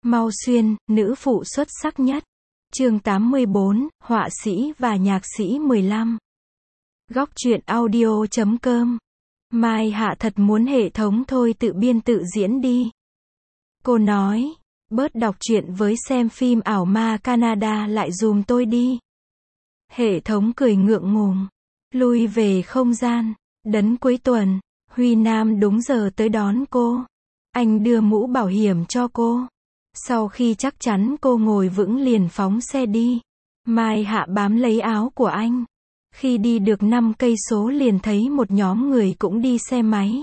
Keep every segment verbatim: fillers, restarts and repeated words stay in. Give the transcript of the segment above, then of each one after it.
Mau Xuyên, nữ phụ xuất sắc nhất. Chương tám mươi bốn, họa sĩ và nhạc sĩ mười lăm. Góc truyện audio chấm com. Mai Hạ thật muốn hệ thống thôi tự biên tự diễn đi. Cô nói, bớt đọc truyện với xem phim ảo ma Canada lại dùm tôi đi. Hệ thống cười ngượng ngùng. Lui về không gian. Đấn cuối tuần, Huy Nam đúng giờ tới đón cô. Anh đưa mũ bảo hiểm cho cô. Sau khi chắc chắn cô ngồi vững liền phóng xe đi. Mai Hạ bám lấy áo của anh. Khi đi được năm cây số liền thấy một nhóm người cũng đi xe máy.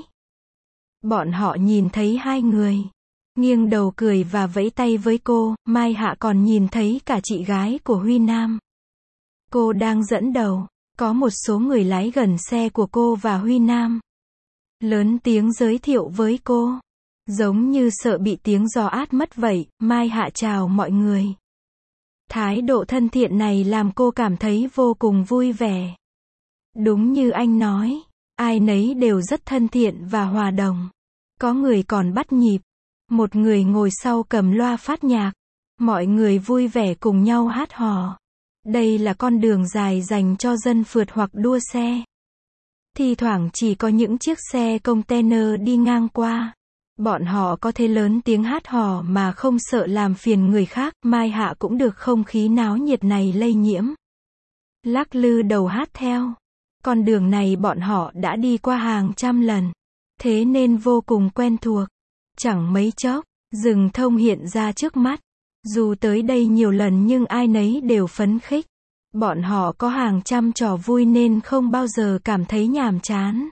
Bọn họ nhìn thấy hai người, nghiêng đầu cười và vẫy tay với cô. Mai Hạ còn nhìn thấy cả chị gái của Huy Nam. Cô đang dẫn đầu. Có một số người lái gần xe của cô và Huy Nam. Lớn tiếng giới thiệu với cô. Giống như sợ bị tiếng gió át mất vậy, Mai Hạ chào mọi người. Thái độ thân thiện này làm cô cảm thấy vô cùng vui vẻ. Đúng như anh nói, ai nấy đều rất thân thiện và hòa đồng. Có người còn bắt nhịp. Một người ngồi sau cầm loa phát nhạc. Mọi người vui vẻ cùng nhau hát hò. Đây là con đường dài dành cho dân phượt hoặc đua xe. Thi thoảng chỉ có những chiếc xe container đi ngang qua. Bọn họ có thể lớn tiếng hát hò mà không sợ làm phiền người khác. Mai Hạ cũng được không khí náo nhiệt này lây nhiễm. Lắc lư đầu hát theo. Con đường này bọn họ đã đi qua hàng trăm lần. Thế nên vô cùng quen thuộc. Chẳng mấy chốc, rừng thông hiện ra trước mắt. Dù tới đây nhiều lần nhưng ai nấy đều phấn khích. Bọn họ có hàng trăm trò vui nên không bao giờ cảm thấy nhàm chán.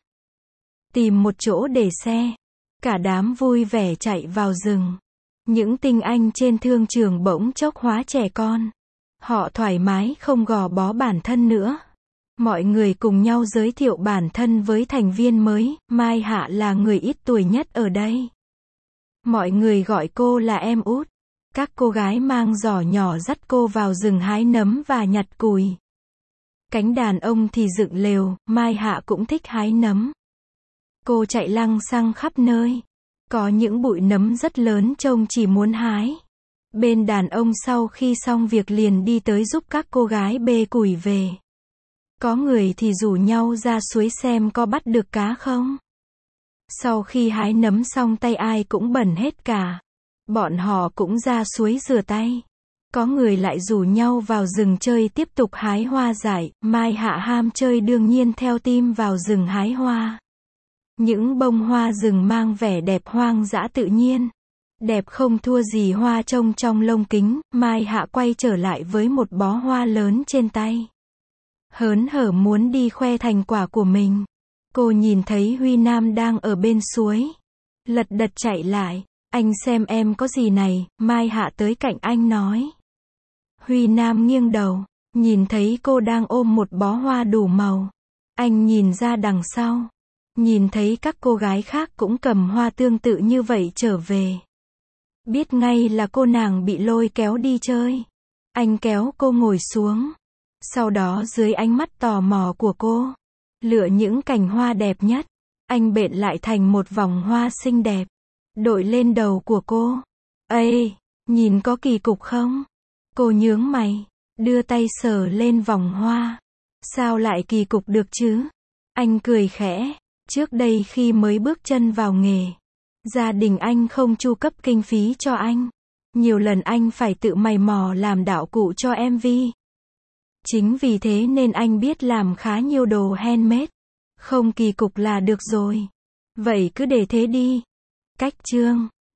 Tìm một chỗ để xe. Cả đám vui vẻ chạy vào rừng. Những tinh anh trên thương trường bỗng chốc hóa trẻ con. Họ thoải mái không gò bó bản thân nữa. Mọi người cùng nhau giới thiệu bản thân với thành viên mới. Mai Hạ là người ít tuổi nhất ở đây. Mọi người gọi cô là em út. Các cô gái mang giỏ nhỏ dắt cô vào rừng hái nấm và nhặt cùi. Cánh đàn ông thì dựng lều. Mai Hạ cũng thích hái nấm. Cô chạy lăng xăng khắp nơi. Có những bụi nấm rất lớn trông chỉ muốn hái. Bên đàn ông sau khi xong việc liền đi tới giúp các cô gái bê củi về. Có người thì rủ nhau ra suối xem có bắt được cá không. Sau khi hái nấm xong tay ai cũng bẩn hết cả. Bọn họ cũng ra suối rửa tay. Có người lại rủ nhau vào rừng chơi tiếp tục hái hoa dại. Mai Hạ ham chơi đương nhiên theo team vào rừng hái hoa. Những bông hoa rừng mang vẻ đẹp hoang dã tự nhiên. Đẹp không thua gì hoa trông trong lông kính. Mai Hạ quay trở lại với một bó hoa lớn trên tay. Hớn hở muốn đi khoe thành quả của mình. Cô nhìn thấy Huy Nam đang ở bên suối. Lật đật chạy lại. Anh xem em có gì này. Mai Hạ tới cạnh anh nói. Huy Nam nghiêng đầu. Nhìn thấy cô đang ôm một bó hoa đủ màu. Anh nhìn ra đằng sau. Nhìn thấy các cô gái khác cũng cầm hoa tương tự như vậy trở về. Biết ngay là cô nàng bị lôi kéo đi chơi. Anh kéo cô ngồi xuống. Sau đó dưới ánh mắt tò mò của cô, lựa những cành hoa đẹp nhất. Anh bện lại thành một vòng hoa xinh đẹp. Đội lên đầu của cô. Ê, nhìn có kỳ cục không? Cô nhướng mày. Đưa tay sờ lên vòng hoa. Sao lại kỳ cục được chứ? Anh cười khẽ. Trước đây khi mới bước chân vào nghề, gia đình anh không chu cấp kinh phí cho anh. Nhiều lần anh phải tự mày mò làm đạo cụ cho em vê. Chính vì thế nên anh biết làm khá nhiều đồ handmade. Không kỳ cục là được rồi. Vậy cứ để thế đi. Cách chương